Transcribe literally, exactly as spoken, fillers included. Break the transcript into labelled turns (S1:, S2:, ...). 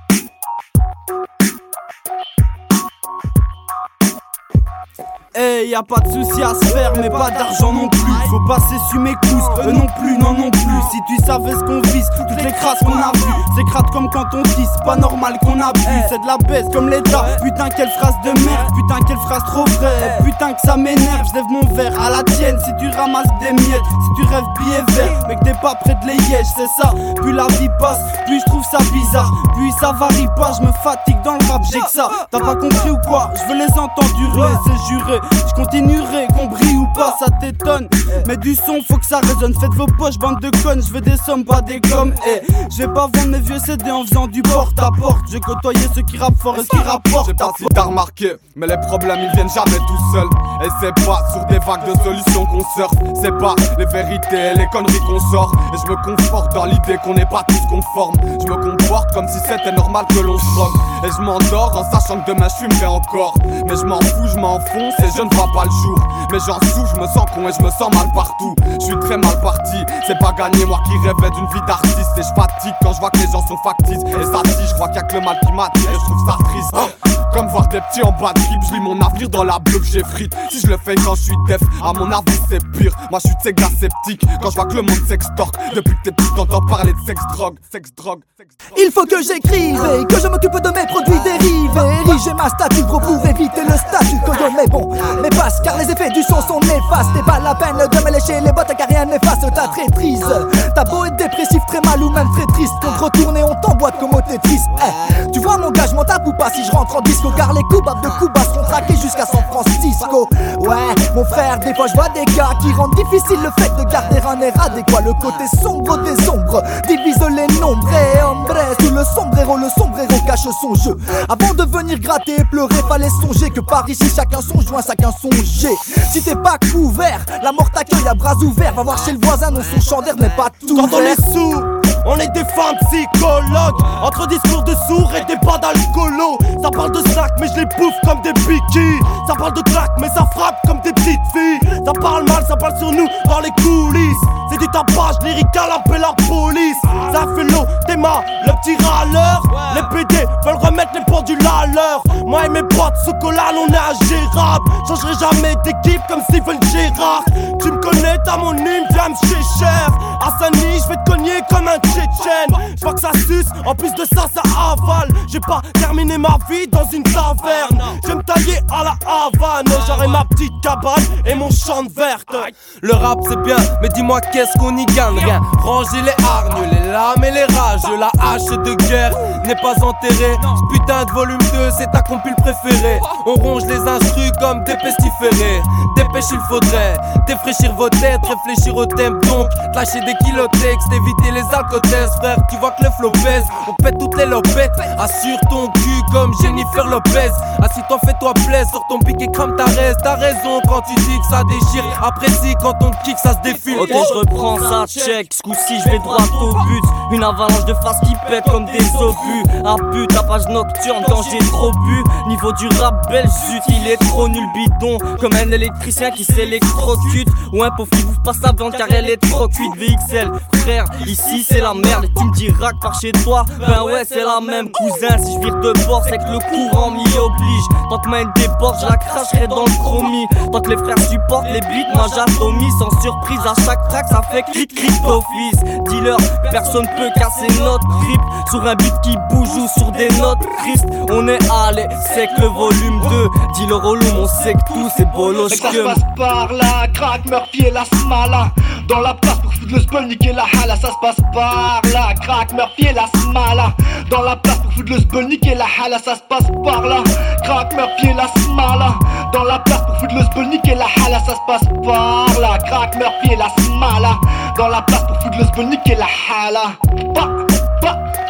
S1: Eh, hey, y'a pas de soucis à se faire, mais pas d'argent non plus. Faut passer sur mes couses, eux non plus, non non plus. Si tu savais ce qu'on vise, toutes les crasses qu'on a vues. C'est crade comme quand on tisse, pas normal qu'on abuse. C'est de la baisse comme l'état, putain quelle phrase de merde. Putain quelle phrase trop vraie, putain que ça m'énerve. J'lève mon verre à la tienne si tu ramasses des miettes. Si tu rêves billet vert, mais que t'es pas près de les lièges, c'est ça. Plus la vie passe, plus je trouve ça bizarre. Plus ça varie pas, je me fatigue dans le rap, j'ai que ça. T'as pas compris ou quoi? Je veux les entendre durer, c'est juré. Je continuerai, qu'on brille ou pas, ça t'étonne. Mais du son, faut que ça résonne. Faites vos poches, bande de connes. Je veux des sommes, pas des gommes. Et je vais pas vendre mes vieux C D en faisant du porte à porte. Je côtoyais ceux qui rappent fort et ceux qui rapportent.
S2: J'ai pas si t'as remarqué, mais les problèmes ils viennent jamais tout seuls. Et c'est pas sur des vagues de solutions qu'on surfe. C'est pas les vérités et les conneries qu'on sort. Et je me conforte dans l'idée qu'on n'est pas tous conformes. Je me comporte comme si c'était normal que l'on se trompe. Et je m'endors en sachant que demain je fumerai encore. Mais je m'en fous, je m'enfonce et je ne vois pas le jour. Mais j'en souffre, je me sens con et je me sens mal partout. Je suis très mal parti, c'est pas gagné, moi qui rêvais d'une vie d'artiste. Et je fatigue quand je vois que les gens sont factices. Et ça dit, je crois qu'il y a que le mal qui m'attire et je trouve ça triste. Oh, comme voir des petits en bas de trip, je lis mon avenir dans la bleue que j'effrite. Si je le fais quand je suis def, à mon avis c'est pire. Moi je suis de gars sceptique quand je vois que le monde s'extorque. Depuis que t'es petit t'entends parler de sexe drogue, sexe drogue, sexe drogue.
S3: Il faut que j'écrive et que je m'occupe de mes produits dérivés. Ériger ma statue gros pour éviter le statut que je mets bon. Mais passe car les effets du son sont néfastes. Et pas la peine de me lécher les bottes car rien n'efface ta traîtrise. T'as beau être dépressif, très mal ou même très triste, on te retourne et on t'emboîte comme au Tetris. Eh, tu vois mon gars, je m'en tape ou pas si je rentre en disco. Car les coups de coups bas seront traqués jusqu'à San Francisco. Ouais, mon frère, des fois je vois des gars qui rendent difficile le fait de garder un air adéquat. Le côté sombre des ombres divise les nombres. Et hombre, sous le sombrero, le sombrero cache son jeu. Avant de venir gratter et pleurer, fallait songer que par ici chacun son joint, chacun son jet. Si t'es pas couvert, la mort t'accueille à bras ouverts. Va voir chez le voisin, non son chandelle n'est pas tout
S4: quand
S3: vert.
S4: On est sous, on est des fins psychologues. Entre discours de sourds et débats d'alcoolo. Ça parle de sac mais je les bouffe comme des bikis. Ça parle de crack mais ça frappe comme des petites filles. Ça parle mal, ça parle sur nous dans les coulisses. C'est du tapage lyrical, appelle la police. Ça fait l'eau, t'es ma, le petit râleur. Les P D veulent remettre les pendules à l'heure. Moi et mes potes sous collane on est ingérable. Changerai jamais d'équipe comme Steven Gerrard. Tu me connais, t'as mon hymne, viens me chez cher. Hassani, je vais te cogner comme un Tchétchène. Je vois que ça suce, en plus de ça, ça avale. J'ai pas terminé ma vie dans une taverne. Je vais me tailler à la Havane. J'aurai ma petite cabane et mon champ de verte.
S5: Le rap c'est bien, mais dis-moi qu'est-ce qu'on y gagne? Rien. Ranger les hargnes, les lames et les rages. La hache de guerre n'est pas enterrée. Ce putain de volume deux, c'est ta compile préférée. On ronge les instrus comme des pestiférés. Dépêche il faudrait défraîchir vos têtes, réfléchir au thème donc lâcher des kilotextes, éviter les alcotestes. Frère, tu vois que le flow pèse, on pète toutes les lopettes. Assure ton cul comme Jennifer Lopez. Assis-toi, fais-toi plaisir, sur ton piqué comme ta reste. T'as raison quand tu dis que ça déchire. Apprécie quand on kick, ça se défile.
S6: Ok, je reprends ça, check. Ce coup-ci, je vais droit au but. Une avalanche de phrases qui pètent comme des obus. Un but, tapage nocturne quand j'ai trop bu. Niveau du rap belge, zut, il est trop nul bidon. Comme un électricien qui s'électrocute. Ou un pauvre qui bouffe pas sa viande car elle est trop cuite. V X L, frère, ici c'est la merde. Et tu me diras que par chez toi, ben ouais c'est la même. Cousin, si je vire de bord, c'est que le courant m'y oblige. Tant que ma haine déborde, je la cracherai dans le chromie. Tant que les frères supportent les beats, moi j'atomise. Sans surprise à chaque track, ça fait clic clic d'office. Dealer, personne peut casser notre grip. Sur un beat qui bouge ou sur des notes tristes. On est allé, c'est que le volume deux. Dealer au loom, on sait que tout c'est bolos.
S7: Ça se passe par là, crack, Murphy et la smala. Dans la place pour foutre le spell, niquer la hala. Ça se passe par là, crack, Murphy et la smala. Dans la place pour foutre le spell, niquer la hala. Ça se passe par là, crack, Murphy et la smala. Dans la place pour foutre le spell, niquer la hala. Ça se passe par là, crack, Murphy et la smala. Dans la place pour foutre le spell, niquer la hala. Bah, bah.